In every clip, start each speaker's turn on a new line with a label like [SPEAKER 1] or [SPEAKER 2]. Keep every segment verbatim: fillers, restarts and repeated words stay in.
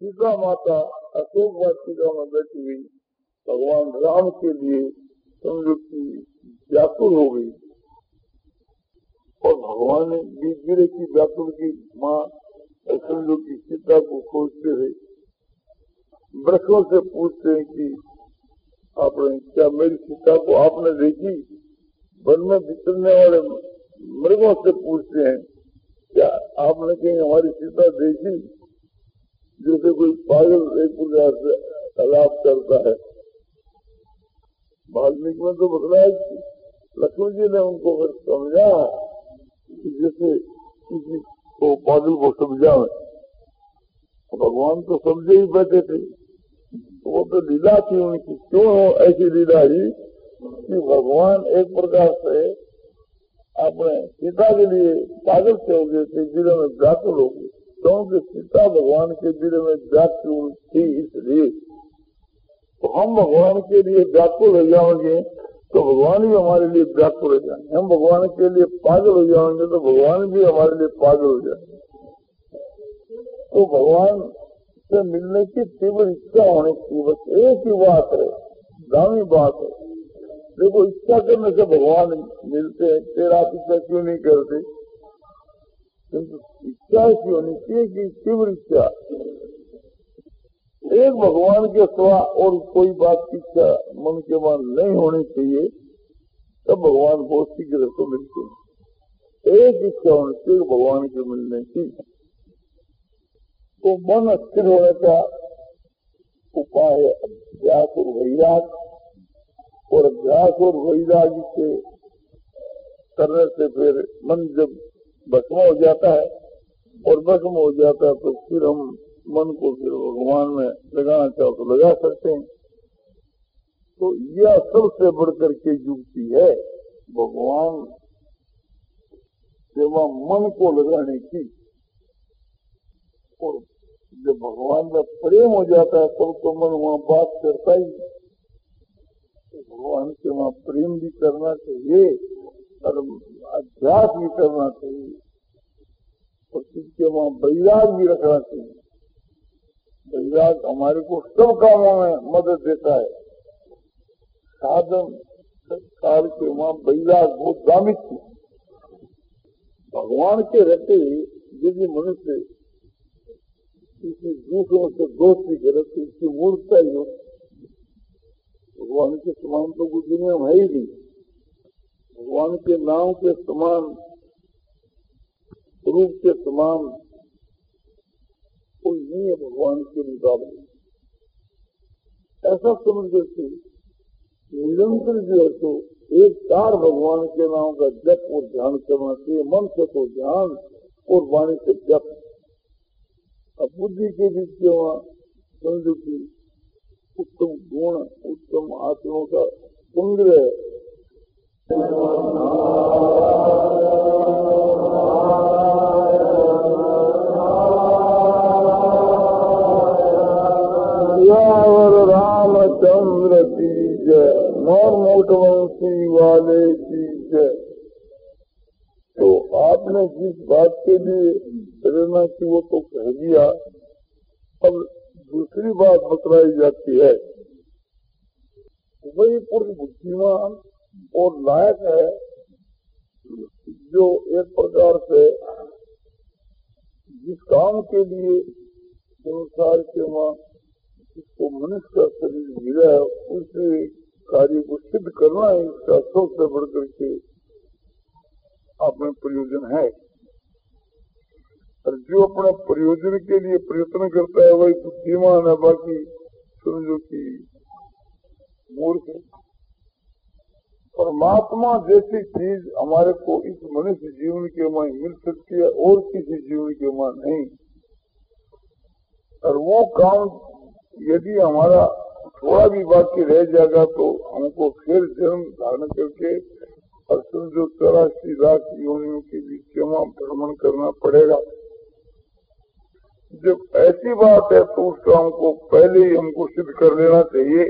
[SPEAKER 1] सीता माता अशोक वाटिका में बैठी हुई भगवान राम के लिए समझो की व्याकुल हो गई और भगवान ने बीच गिरे की व्याकुल की माँ समझो की सीता को खोजते थे, वृक्षों से पूछते हैं कि आपने क्या मेरी सीता को आपने देखी। वन में विचरने वाले मृगों से पूछते हैं क्या आपने कहीं हमारी सीता देखी। जैसे कोई पागल एक प्रकार से अलाप करता है। वाल्मीकि में तो बतलाया कि लक्ष्मण जी ने उनको फिर समझा कि जैसे किसी को पागल को समझा। भगवान तो समझे ही बैठे थे, वो तो लीला थी उनकी। क्यों ऐसी लीला ही कि भगवान एक प्रकार से अपने सीता के लिए पागल से हो गए थे, दिल में व्याकुल हो गए, क्योंकि सीता भगवान के दिल में व्याकुल थी। इसलिए तो हम भगवान के लिए व्याकुल हो जाएंगे तो भगवान भी हमारे लिए व्याकुल हो जाएंगे। हम भगवान के लिए पागल हो जाएंगे तो भगवान भी हमारे लिए पागल हो जाएंगे। तो भगवान से मिलने की तीव्र इच्छा होने की बस एक ही बात है, दामी बात है। देखो इच्छा करने से भगवान मिलते हैं, तेरा इच्छा क्यों नहीं करते। किंतु इच्छा ऐसी होनी चाहिए कि तीव्र इच्छा, एक भगवान के सिवा और कोई बात की इच्छा मन के मन नहीं होनी चाहिए, तब भगवान बहुत शीघ्र से मिलते हैं। एक इच्छा होनी चाहिए भगवान के मिलने की। तो मन स्थिर होने का उपाय है अभ्यास और वैराग, और अभ्यास और वैराग से करने से फिर मन जब भस्म हो जाता है और भस्म हो जाता है तो फिर हम मन को फिर भगवान में लगाना चाहो तो लगा सकते हैं। तो यह सबसे बढ़कर के युक्ति है भगवान सेवा मन को लगाने की। और जब भगवान में प्रेम हो जाता है तब तो मन वहाँ बात करता ही। तो भगवान से वहाँ प्रेम भी करना चाहिए और अभ्यास भी करना चाहिए और जिसके वहाँ वैराग भी रखना चाहिए। वैराग हमारे को सब कामों में मदद देता है। साधन काल के वहाँ वैराग बहुत दामित थी। भगवान के रहते यदि मनुष्य किसी दूसरों से दोस्ती करे तो उसकी मूर्खता ही हो। भगवान के समान तो कुछ दुनिया में है ही नहीं। भगवान के नाम के समान, रूप के समान कोई नहीं है भगवान के मुकाबले। ऐसा समझ करके निरंतर जो है तो एक चार भगवान के नाम का जप और ध्यान करना चाहिए। मन से तो ध्यान और वाणी से जप। अब बुद्धि के बीच के वहाँ समझो की उत्तम गुण, उत्तम आत्माओं का संग्रह। रामचंद्र की जय, मोर मोट वंशी वाले की जय। तो आपने जिस बात के लिए प्रेरणा की वो तो कह दिया। अब दूसरी बात बतलाई जाती है, वही पुरुष बुद्धिमान और लायक है जो एक प्रकार से जिस काम के लिए संसार के वहाँ जिसको मनुष्य का शरीर मिला है उसे कार्य को सिद्ध करना है, इसका सबसे बढ़कर के अपने प्रयोजन है। और जो अपने प्रयोजन के लिए प्रयत्न करता है वही बुद्धिमान है, बाकी समझो कि मूर्ख है। परमात्मा जैसी चीज हमारे को इस मनुष्य जीवन के वहाँ मिल सकती है और किसी जीवन के वहाँ नहीं। और वो काम यदि हमारा थोड़ा भी बाकी रह जाएगा तो हमको फिर जन्म धारण करके और समझो चौरासी लाख योनियों के बीच के वहाँ भ्रमण करना पड़ेगा। जब ऐसी बात है तो उस काम को पहले ही हमको सिद्ध कर लेना चाहिए।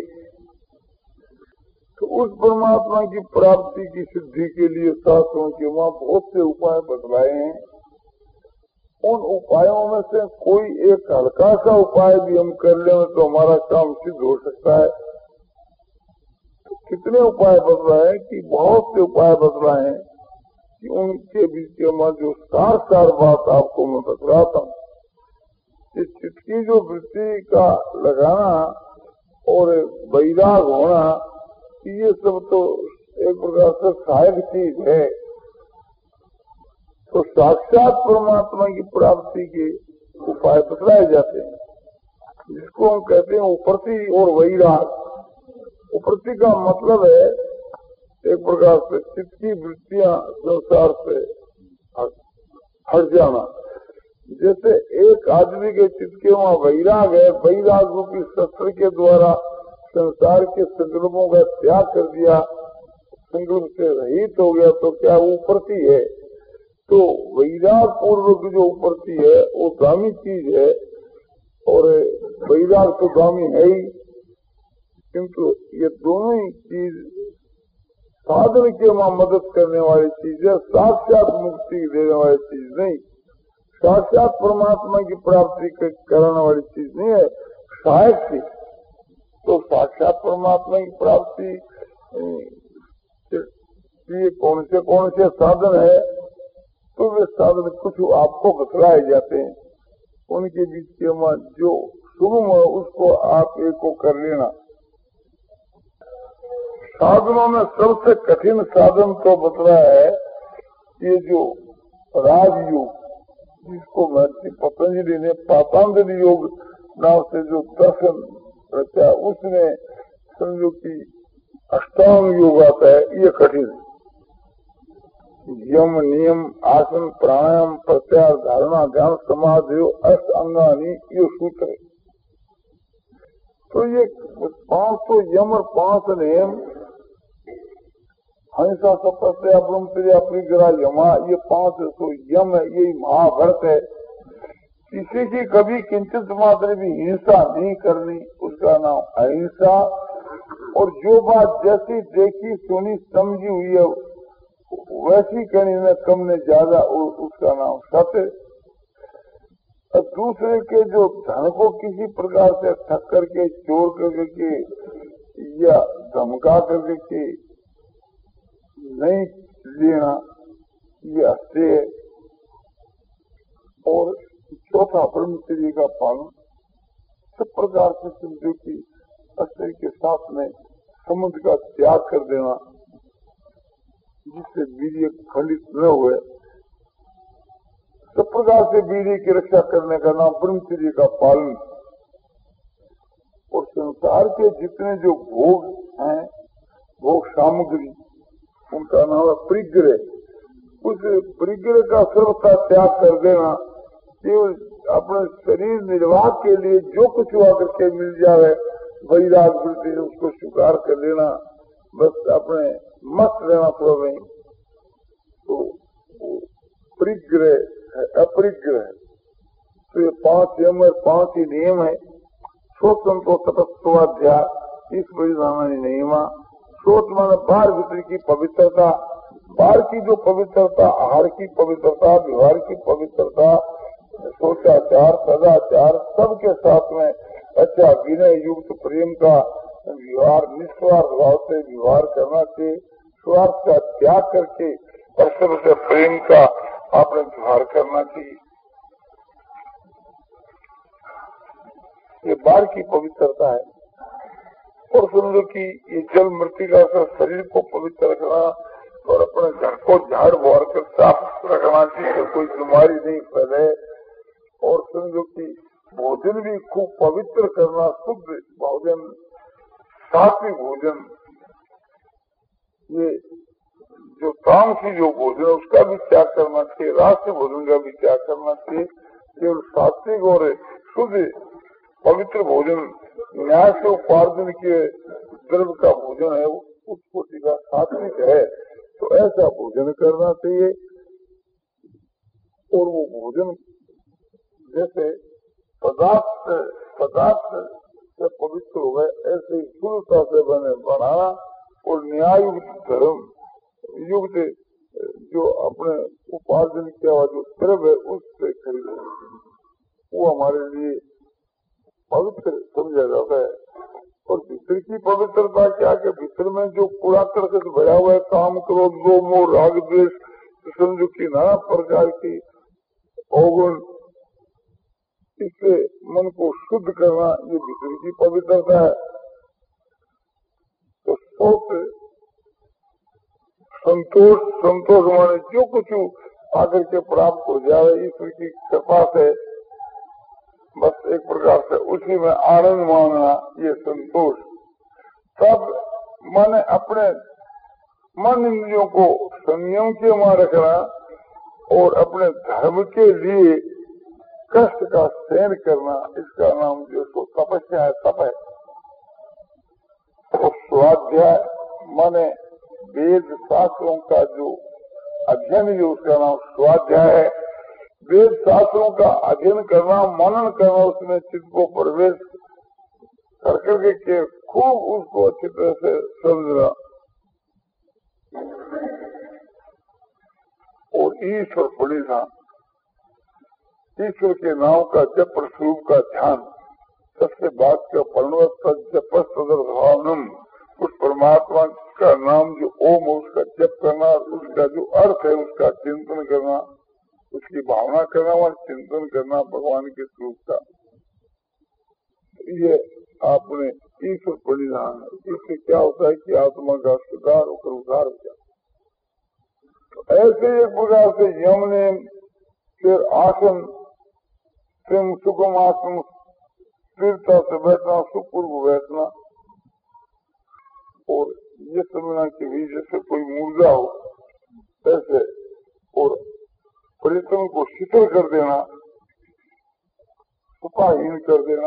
[SPEAKER 1] तो उस परमात्मा की प्राप्ति की सिद्धि के लिए शास्त्रों के वहाँ बहुत से उपाय बतलाए हैं। उन उपायों में से कोई एक हल्का सा उपाय भी हम कर लें तो हमारा काम सिद्ध हो सकता है। तो कितने उपाय बदला है कि बहुत से उपाय बदला है कि उनके बीच में जो सार सार बात आपको मैं बतलाता हूँ। इस चित्त की जो वृत्ति का लगाना और वैराग होना, ये सब तो एक प्रकार से सहायक चीज है। तो साक्षात परमात्मा की प्राप्ति के उपाय बतलाए जाते हैं, जिसको हम कहते हैं उपरति और वैराग। उपरति का मतलब है एक प्रकार से चित्त की वृत्तियां संसार से हट जाना। जैसे एक आदमी के चित्त के वहाँ वैराग है, वैराग रूपी शस्त्र के द्वारा संसार के संकल्पों का त्याग कर दिया, संकल्प से रहित हो गया, तो क्या वो उपरति है। तो वैराग पूर्वक जो उपरति है वो गामी चीज है, और वैराग तो गामी है ही, किंतु ये दोनों ही चीज साधन के वहाँ मदद करने वाली चीज है, साक्षात मुक्ति देने वाली चीज नहीं, साक्षात परमात्मा की प्राप्ति कराने वाली चीज नहीं है, सहायक चीज। तो साक्षात परमात्मा की प्राप्ति ये कौन से कौन से साधन है, तो वे साधन कुछ आपको बतलाए जाते हैं। उनके बीच के जो सुगम है उसको आप एक को कर लेना। साधनों में सबसे कठिन साधन तो बतलाया है ये जो राजयोग, जिसको महर्षि पतंजलि ने पातांजलि योग नाम से जो दर्शन रचा, उसमें समझो कि अष्टांग योग आता है, ये कठिन है। यम नियम आसन प्राणायाम प्रत्याहार धारणा ध्यान समाधि अष्ट अंगानी, ये सूत्र है। तो ये पांच तो यम और पांच नियम, हंसा सत्य ब्रह्मचर्य परिग्रह यमा, ये पांच तो यम है, यही महाभरत है। किसी की कभी किंचित मात्र भी हिंसा नहीं करनी, उसका नाम अहिंसा। और जो बात जैसी देखी सुनी समझी हुई है वैसी करनी न कम न ज्यादा, उसका नाम सत्य। और दूसरे के जो धन को किसी प्रकार से ठग करके, चोर करके या धमका करके नहीं लेना, ये अस्तेय है। और चौथा ब्रह्मचर्य का पालन, सब प्रकार से समझो कि अस्तेय के साथ में समुद्र का त्याग कर देना, जिससे वीर्य खंडित न हुए। सब प्रकार से वीर्य की रक्षा करने का नाम ब्रह्मचर्य का पालन। और संसार के जितने जो भोग हैं, भोग सामग्री, उनका नाम है परिग्रह। उस परिग्रह का सर्वथा त्याग कर देना, केवल अपने शरीर निर्वाह के लिए जो कुछ हुआ करके मिल जाए, वैराग वृत्ति उसको स्वीकार कर लेना, बस अपने मस्त रहना थोड़ा नहीं। तो परिग्रह है, अपरिग्रह। तो ये पांच यम और पांच ही नियम है। श्रोत संतो तपस्वाध्याय, इस परिधान नियमा। श्रोत माने बाहर भीतर की पवित्रता, बाहर की जो पवित्रता, आहार की पवित्रता, व्यवहार की पवित्रता, सोचाचार सदाचार सबके साथ में अच्छा विनय युक्त प्रेम का व्यवहार, निस्वार्थ भाव से व्यवहार करना चाहिए। स्वार्थ का त्याग करके परस्पर से प्रेम का आपने व्यवहार करना चाहिए। ये बाहर की पवित्रता है। और समझो कि ये जल मृतिका से शरीर को पवित्र रखना और अपने घर को झाड़ बुहार कर साफ रखना चाहिए, कोई बीमारी नहीं फैले। और समझो कि भोजन भी खूब पवित्र करना, शुद्ध भोजन, सात्विक भोजन। ये जो तामसी जो भोजन है उसका भी त्याग करना चाहिए, राष्ट्रीय भोजन का भी त्याग करना चाहिए। केवल सात्विक और शुद्ध पवित्र भोजन, न्याय से उपार्जन के द्रव्य का भोजन है, उस कोटि का सात्विक है, तो ऐसा भोजन करना चाहिए। और वो भोजन जैसे पदार्थ पदार्थ से पवित्र हो गए, ऐसे ही शुद्धता से बने बनाना। और न्याय युक्त धर्म युक्त जो अपने उपार्जन किया हुआ जो द्रव्य है उससे खरीदे, वो हमारे लिए पवित्र समझा जाता है। और भीतर की पवित्रता क्या कि भीतर में जो कूड़ा करकट भरा हुआ है, काम क्रोध लोभ मोह राग द्वेष समझो की नाना प्रकार की अवगुण, इससे मन को शुद्ध करना ये भीतर की पवित्रता है। तो सोच संतोष, संतोष माने जो कुछ आकर के प्राप्त हो जाए ईश्वर की कृपा से, बस एक प्रकार से उसी में आनंद मानना, ये संतोष। तब माने अपने मन इंद्रियों को संयम के वहां रखना और अपने धर्म के लिए कष्ट का सहन करना, इसका नाम जो सो तपस्या है, तप है। और स्वाध्याय माने वेद शास्त्रों का जो अध्ययन है उसका नाम स्वाध्याय है। वेद शास्त्रों का अध्ययन करना, मनन करना, उसमें चित्त को प्रवेश कर करके के खूब उसको अच्छी तरह से समझना और ईश्वर प्रणिधा, ईश्वर के नाम का जप स्वरूप का ध्यान, सबसे बात का पर्णवत जप सदर्भावनम, उस परमात्मा का नाम जो ओम उसका जप करना, उसका जो अर्थ है उसका चिंतन करना, उसकी भावना करना और चिंतन करना भगवान के स्वरूप का, ये आपने ईश्वर परिधान है। इससे क्या होता है कि आत्मा का सुधार होकर उद्धार हो जाता। तो ऐसे एक प्रकार से यम ने फिर आसन, फिर सुगम आसन, स्थिरता से बैठना, सुपूर्व बैठना, और ये समझना कि भी जैसे कोई मुर्दा हो ऐसे, और परिश्रम को शीतल कर देना, उपाहीन कर देना,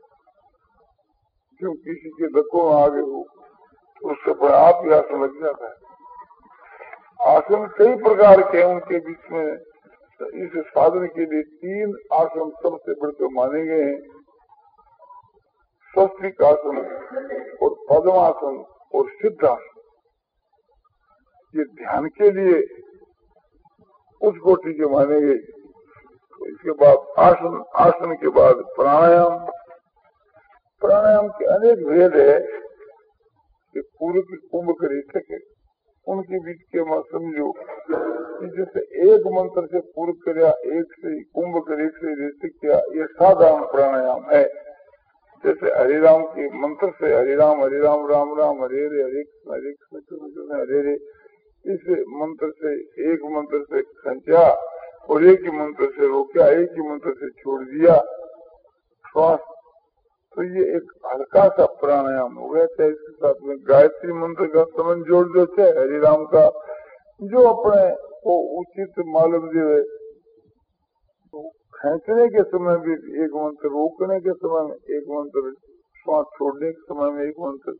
[SPEAKER 1] क्यों किसी के धक्कों में आगे हो तो उससे अपने आप ही आसन लग जाता है। आसन कई प्रकार के हैं, उनके बीच में इस साधन के लिए तीन आसन सबसे बढ़कर माने गए हैं, स्वस्तिक आसन और पद्मासन और सिद्धासन। ये ध्यान के लिए उस कोटि के माने गए। तो इसके बाद आसन, आसन के बाद प्राणायाम, प्राणायाम के अनेक भेद है कि पूर्व की कुंभ रेचक है, उनके बीच के मत समझो कि जैसे एक मंत्र से पूर्व किया, एक से कुंभ कर, एक से रेचक किया, ये साधारण प्राणायाम है। जैसे हरिराम के मंत्र से हरिराम हरिराम राम राम हरे हरे हरे कृष्ण हरे कृष्ण हरे हरे, इस मंत्र से एक मंत्र से खंचा और एक ही मंत्र से रोका, एक ही मंत्र से छोड़ दिया श्वास, तो ये एक हल्का सा प्राणायाम हो गया। चाहे इसके साथ में गायत्री मंत्र का समन जोड़ दो, चाहे हरिराम का, जो अपने को उचित मालूम दे। तो खींचने के समय भी एक मंत्र, रोकने के समय में एक मंत्र, श्वास छोड़ने के समय में एक मंत्र।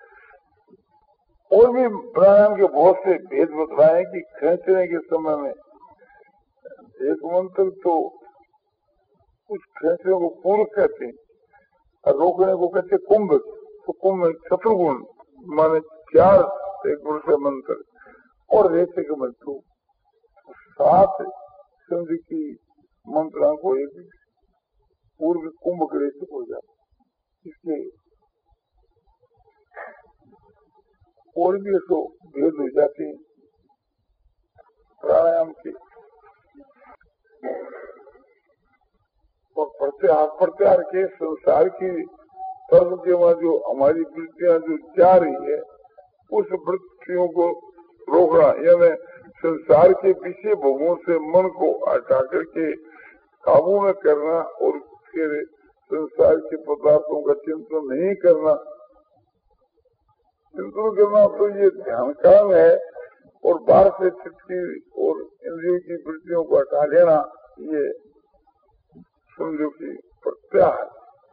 [SPEAKER 1] और भी प्राणायाम के बहुत से भेद बतलाए कि खींचने के समय में एक मंत्र, तो उस खींचने को पूर्व कहते हैं, और रोकने को कहते कुंभ। तो कुंभ में चतुर्गुण माने चार एक गुण से मंत्र, और रेचे के मंत्र सात संधि की मंत्रा को एक पूर्व कुंभ के रेचे हो जाए। इसलिए और भी तो भेद हो जाते हैं प्राणायाम के। और प्रत्याहार प्रत्याहार के संसार की तर्क के वहां जो हमारी वृत्तियां जो जा रही है, उस वृत्तियों को रोकना, यानी संसार के पीछे भोगों से मन को हटा करके काबू में करना, और फिर संसार के पदार्थों का चिंतन नहीं करना। चिंतन करना तो ये ध्यान काम है, और बाहर से चित्त की और इंद्रियों की वृत्तियों को हटा लेना, ये समझो कि प्रत्याहार।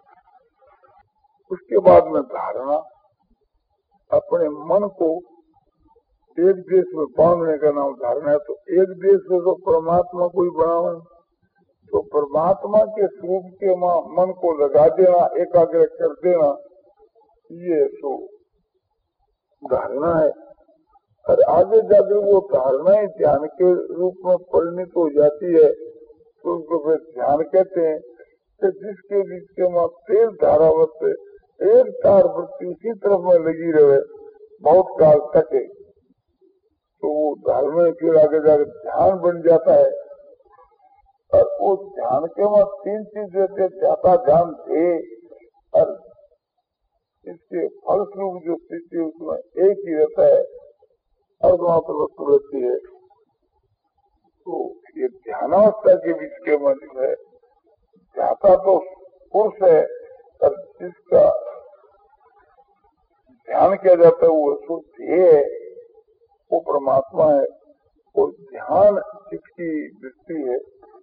[SPEAKER 1] उसके बाद में धारणा, अपने मन को एक देश में बांधने का नाम धारणा है। तो एक देश में तो परमात्मा को ही बनाना, तो परमात्मा के स्वरूप के मन को लगा देना, एकाग्र कर देना, ये तो धारणा है। और आगे जाकर वो धारणाएं ध्यान के रूप में परिणित हो जाती है तो उसको फिर ध्यान कहते हैं। कि जिसके जिसके वहाँ तेज धारावत से एक तार वृत्ति उसी तरफ में लगी रहे बहुत काल तक है तो वो धारणा फिर आगे जाकर ध्यान बन जाता है। और वो ध्यान के वहाँ तीन चीज देते, ज्यादा ध्यान दे और इसके फलस्वरूप जो स्थिति उसमें एक ही रहता है और वहाँ पर वस्तु रहती है। तो ये ध्यानावस्था के बीच के में जो है ध्याता तो पुरुष है और जिसका ध्यान किया जाता है वो शुद्ध है, वो परमात्मा है। और ध्यान जिसकी दृष्टि है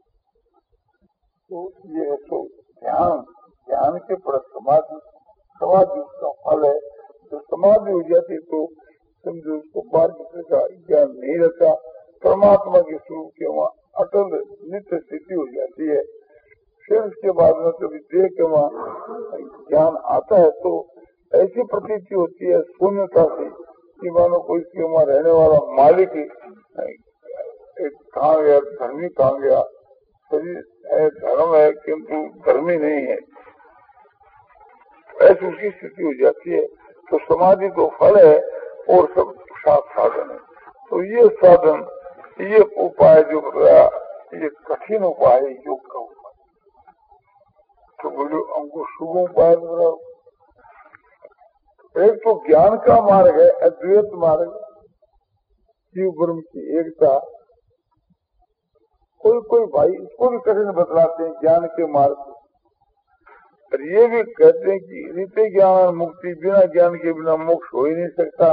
[SPEAKER 1] तो ये है तो ध्यान ध्यान के पर समाधि समाधि उसका फल है। जो समाधि हो जाती तो समझो उसको बाहर किसी का ज्ञान नहीं रहता, परमात्मा के स्वरूप के वहाँ अटल नित्य स्थिति हो जाती है। फिर उसके बाद में कभी देह के वहाँ ज्ञान आता है तो ऐसी प्रतीति होती है शून्यता से कि मानो कोई इसके वहाँ रहने वाला मालिक कहाँ गया, धर्मी कहाँ गया, शरीर है धर्म है किंतु धर्मी नहीं है, ऐसी उसकी स्थिति हो जाती है। तो समाधि तो फल है और सब साथ साधन है। तो ये साधन ये उपाय जो बताया ये कठिन उपाय है योग का उपाय। तो बोलो हमको शुभ उपाय बताओ। एक तो ज्ञान का मार्ग है अद्वैत मार्ग, जीव ब्रह्म की एकता। कोई कोई भाई इसको भी कठिन बतलाते हैं ज्ञान के मार्ग को, और ये भी कहते हैं कि नित्य ज्ञान मुक्ति, बिना ज्ञान के बिना मोक्ष हो ही नहीं सकता।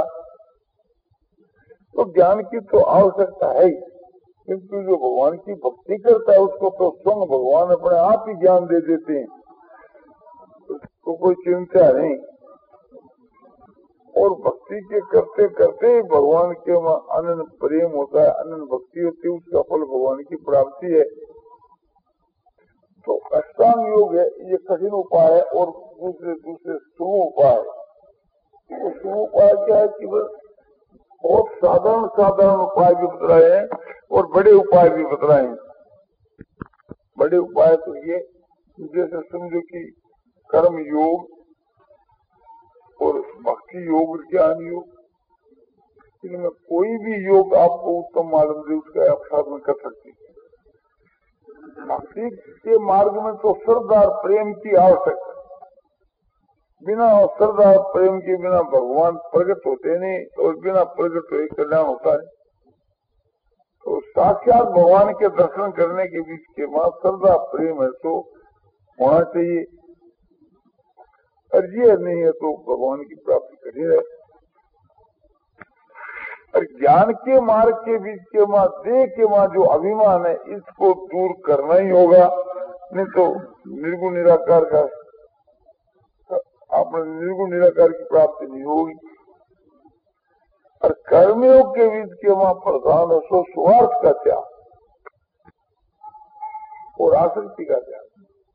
[SPEAKER 1] तो ज्ञान की तो आवश्यकता है ही, किंतु जो भगवान की भक्ति करता है उसको तो स्वयं भगवान अपने आप ही ज्ञान दे देते हैं, उसको कोई चिंता नहीं। और भक्ति के करते करते ही भगवान के वहाँ अनंत प्रेम होता है, अनंत भक्ति होती है, उसका फल भगवान की प्राप्ति है। तो अष्टांग योग है ये कठिन उपाय है। और दूसरे दूसरे शुभ उपाय, तो शुभ उपाय क्या है कि बस बहुत साधारण साधारण उपाय भी बतलाए हैं और बड़े उपाय भी बतलाए हैं। बड़े उपाय तो ये जैसे समझो कि कर्म योग और भक्ति योग, ज्ञान योग, इनमें कोई भी योग आपको उत्तम मालूम दे उसका आप साधन कर सकते हैं। भक्ति के मार्ग में तो श्रद्धा और प्रेम की आवश्यकता, बिना श्रद्धा और प्रेम के बिना भगवान प्रकट होते नहीं, और बिना प्रकट हुए कल्याण होता है। तो साक्षात भगवान के दर्शन करने के बीच के बाद श्रद्धा प्रेम है तो होना चाहिए, और ये नहीं है तो भगवान की प्राप्ति कठिन है। और ज्ञान के मार्ग के बीच के वहाँ देह के वहाँ जो अभिमान है इसको दूर करना ही होगा, नहीं तो निर्गुण निराकार का आपने निर्गुण निराकार की प्राप्ति नहीं होगी। और कर्मयोग के बीच के वहाँ प्रधान है सो स्वार्थ का त्याग और आसक्ति का त्याग।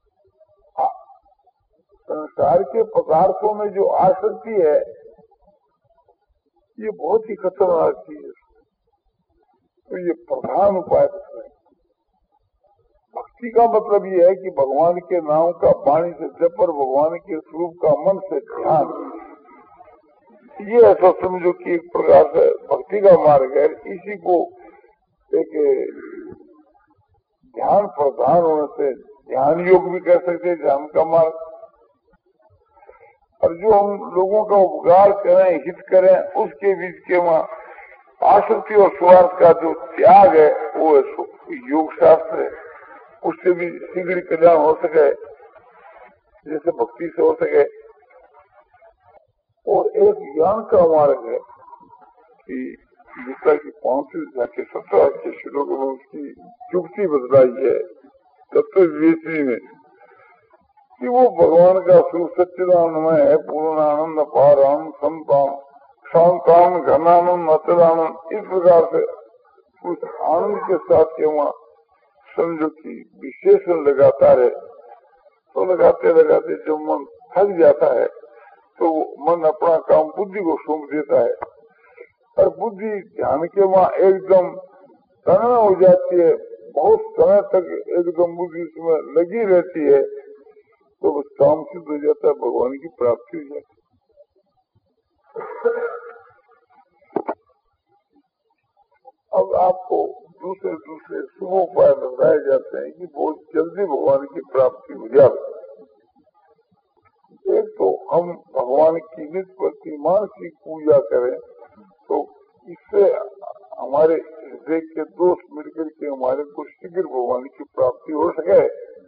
[SPEAKER 1] संसार के पदार्थों में जो आसक्ति है ये बहुत ही खतरनाक चीज है। तो ये प्रधान उपाय है। भक्ति का मतलब ये है कि भगवान के नाम का वाणी से जप और भगवान के स्वरूप का मन से ध्यान, ये ऐसा समझो कि एक प्रकार से भक्ति का मार्ग है। इसी को एक ध्यान प्रधान होने से ध्यान योग भी कह सकते हैं, ध्यान का मार्ग। और जो हम लोगों का उपकार करें, हित करें, उसके बीच के वहाँ आसक्ति और स्वार्थ का जो त्याग है वो योग शास्त्र है। उससे भी शीघ्र कल्याण हो सके जैसे भक्ति से हो सके। और एक ज्ञान का मार्ग है कि गीता की पांचवी जाके सत्रह के श्लोक में उसकी युक्ति बदलाई है तत्व विवेचनी में कि वो भगवान का स्वरूप सच्चिदानंदमय है, पूर्णानंद अपारानंद संतान शांतान घनानंद अचलानंद। इस प्रकार से उस आनंद के साथ के वहाँ समझो कि विशेषण लगाता है। तो लगाते लगाते जब मन थक जाता है तो मन अपना काम बुद्धि को सौंप देता है और बुद्धि ध्यान के वहाँ एकदम तन्ना हो जाती है, बहुत समय तक एकदम बुद्धि उसमें लगी रहती है, तो बस काम सिद्ध हो जाता है, भगवान की प्राप्ति हो जाती है। अब आपको दूसरे दूसरे शुभ उपाय बताए जाते हैं कि बहुत जल्दी भगवान की प्राप्ति हो जाए। एक तो हम भगवान की नित्य प्रति मानसिक पूजा करें, तो इससे हमारे हृदय के दोष मिलकर के हमारे को शीघ्र भगवान की प्राप्ति हो सके।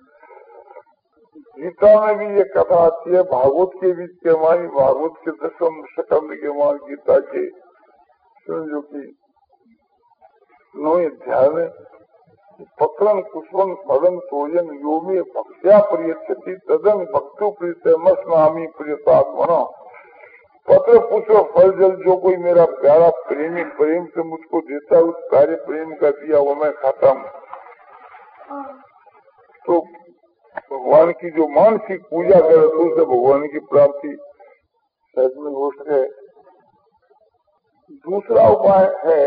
[SPEAKER 1] गीता में भी ये कथा आती है, भागवत के बीच के हमारी भागवत के दसम स्कंद के हमारे गीता के जो की नौ अध्याय में पत्रन कुशवन फलन सोजन योमी भक्त्या प्रियति तदन भक्तु प्रीत मस्नामी प्रियतात्मना। पत्र पुष्प फल जल जो कोई मेरा प्यारा प्रेमी प्रेम से मुझको देता है, उस प्यारे प्रेम का दिया वो मैं खाता हूँ। तो भगवान की जो मानसिक पूजा करे तो उसे भगवान की प्राप्ति सहज में हो सके। दूसरा उपाय है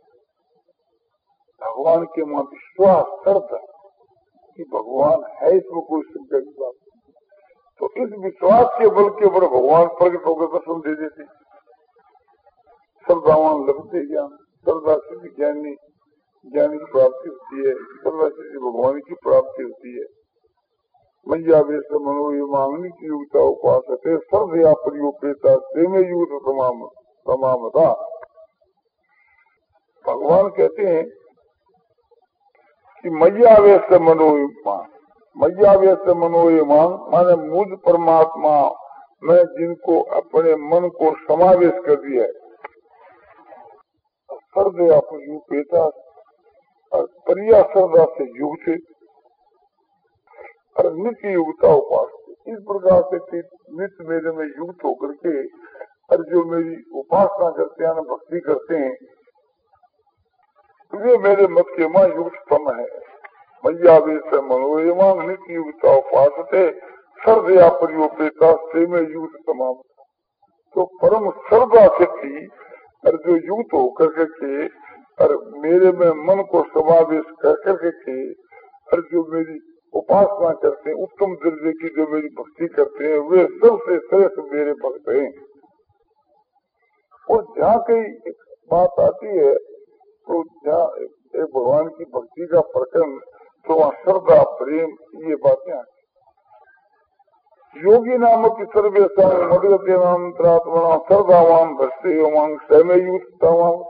[SPEAKER 1] भगवान के मां विश्वास श्रद्धा कि भगवान है, इसमें कोई शंका की बात। तो इस विश्वास के बल के ऊपर भगवान प्रकट होकर दर्शन दे देते। श्रद्धावान लगते ज्ञान, श्रद्धा से ज्ञानी ज्ञान की प्राप्ति होती है, श्रद्धा से भगवान की प्राप्ति होती है। मैया वेश मनो ये मांगनी की युगता उपास है श्रद्धा परियोपेता में युग तमाम तमामता। भगवान कहते हैं कि मैया वेश मनोयुमान, मैया वेश मनोयुमान माने मुझ परमात्मा में जिनको अपने मन को समावेश कर दिया है, श्रद्धा परियोपेता और परिया श्रद्धा से युक्त और नित्य युगता उपास। इस प्रकार से नित्य मेरे में युक्त होकर के और जो मेरी उपासना करते हैं, भक्ति करते हैं, वे मेरे मत के मां युगतम है। मैया वेश मनोयमान नित्य युगता उपास थे श्रद्धा परियोपेता से में युक्त तमाम। तो परम श्रद्धा से थी और जो युक्त होकर के और मेरे में मन को समावेश कर करके के और जो मेरी उपासना करते हैं, उत्तम दर्जे की जो मेरी भक्ति करते हैं, वे सबसे श्रेष्ठ मेरे भक्त हैं। और जहाँ कई बात आती है तो जहाँ एक भगवान की भक्ति का प्रकरण, तो वहाँ श्रद्धा प्रेम ये बातें आती। योगी नाम की सर्वेशा मदगते नाम त्रात्मना श्रद्धावान भक्ति योमांग समय युद्ध तमाम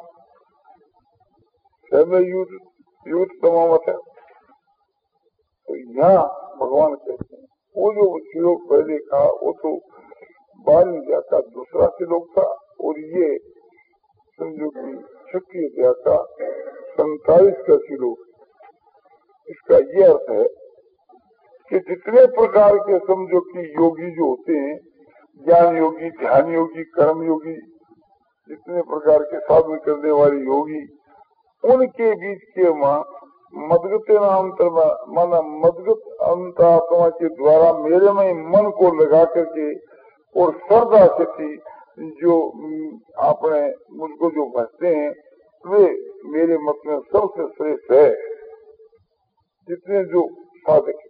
[SPEAKER 1] समय युद्ध युद्ध तमाम है। तो यहाँ भगवान कहते हैं वो जो श्लोक पहले कहा वो तो बाल अध्याय का दूसरा श्लोक था, और ये समझो की छठी अध्याय का सैतालीस का श्लोक। इसका ये अर्थ है कि जितने प्रकार के समझो की योगी जो होते हैं, ज्ञान योगी, ध्यान योगी, कर्म योगी, जितने प्रकार के साधन करने वाले योगी, उनके बीच के मां मदगत नाम माना मदगत अंतरात्मा के द्वारा मेरे में मन को लगा करके और श्रद्धा से थी जो आपने मुझको जो भजते हैं, वे मेरे मत में सबसे श्रेष्ठ है। जितने जो साधक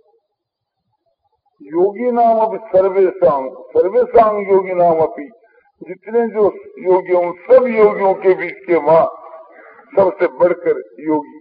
[SPEAKER 1] योगी नाम अभी सर्वेशांग सर्वेशांग योगी नाम अभी, जितने जो योगियों सब योगियों के बीच के मां सबसे बढ़कर योगी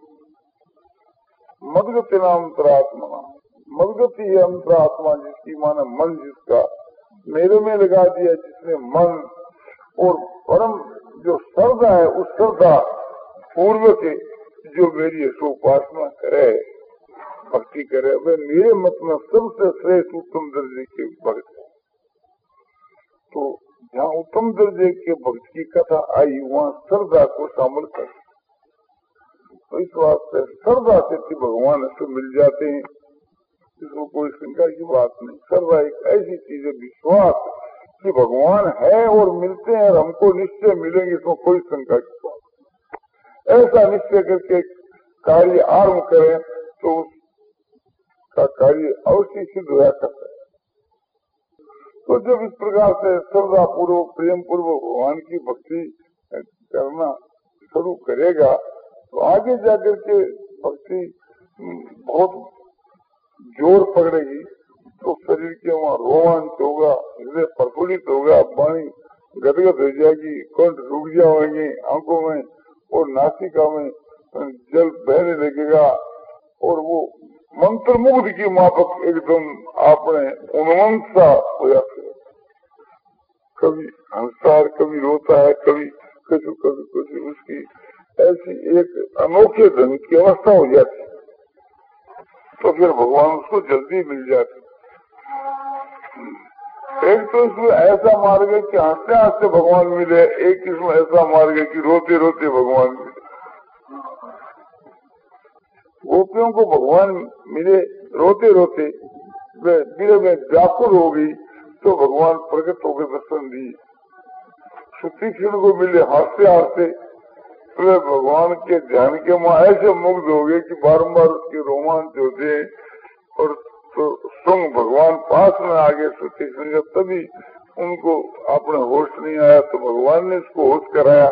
[SPEAKER 1] मदगति नाम अंतरात्मा। मदगति है अंतरात्मा, जिसकी माना मन, जिसका मेरे में लगा दिया, जिसने मन और परम जो श्रद्धा है उस श्रद्धा पूर्व के जो मेरी उपासना करे, भक्ति करे, वे मेरे मत में सबसे श्रेष्ठ उत्तम दर्जे के भक्त है। तो जहाँ उत्तम दर्जे के भक्त की कथा आई वहाँ श्रद्धा को शामिल कर, तो इस वास्ते श्रद्धा से भगवान से मिल जाते हैं, इसको कोई शंका की बात नहीं। श्रद्धा एक ऐसी चीज है, विश्वास कि भगवान है और मिलते हैं और हमको निश्चय मिलेंगे, इसमें कोई शंका की बात। ऐसा निश्चय करके कार्य आरम्भ करें तो उसका कार्य अवश्य सिद्ध होया करता है। तो जब इस प्रकार से श्रद्धा पूर्वक प्रेम पूर्वक भगवान की भक्ति करना शुरू करेगा तो आगे जाकर के भक्ति बहुत जोर पकड़ेगी, तो शरीर के वहाँ रोमांच होगा, हृदय प्रफुल्लित होगा, वाणी गदगद हो जाएगी, कंठ रुक जाएंगे आंखों में और नासिका में जल बहने लगेगा और वो मंत्र मुग्ध की माफक एकदम आपने उन्मंत सा हो जाता है। कभी हंसता है, कभी रोता है, कभी कुछ कभी कुछ, उसकी ऐसी एक अनोखे ढंग की अवस्था हो जाती है। तो फिर भगवान उसको जल्दी मिल जाते। एक तो इसमें ऐसा मार्ग है कि हंसते हंसते भगवान मिले, एक इसमें ऐसा मार्ग है कि रोते रोते भगवान मिले। गोपियों को भगवान मिले रोते रोते, वे विरह में व्याकुल हो गई तो भगवान प्रकट होकर दर्शन दिए। सुतीक्षण को मिले हंसते हंसते, वे भगवान के ध्यान के मां ऐसे मुग्ध हो गए कि बारम्बार उसके रोमांच होते और तो स्वयं भगवान पास में आ गए सुतीक्षण। जब तभी उनको अपने होश नहीं आया तो भगवान ने इसको होश कराया।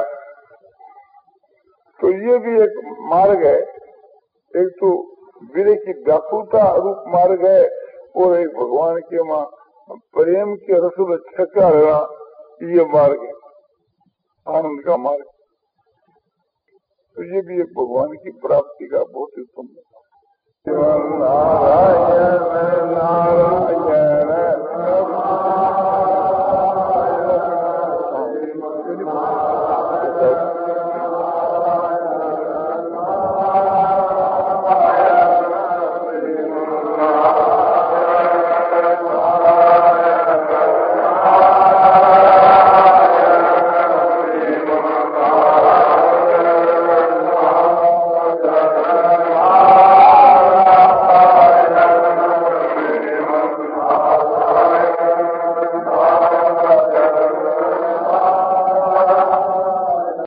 [SPEAKER 1] तो ये भी एक मार्ग है, एक तो विरह की व्याकुलता रूप मार्ग है और एक भगवान के मां प्रेम के रस में छका रहना, ये मार्ग है, आनंद का मार्ग। तो ये भी एक भगवान की प्राप्ति का बहुत ही उत्तम है। नारायण नारायण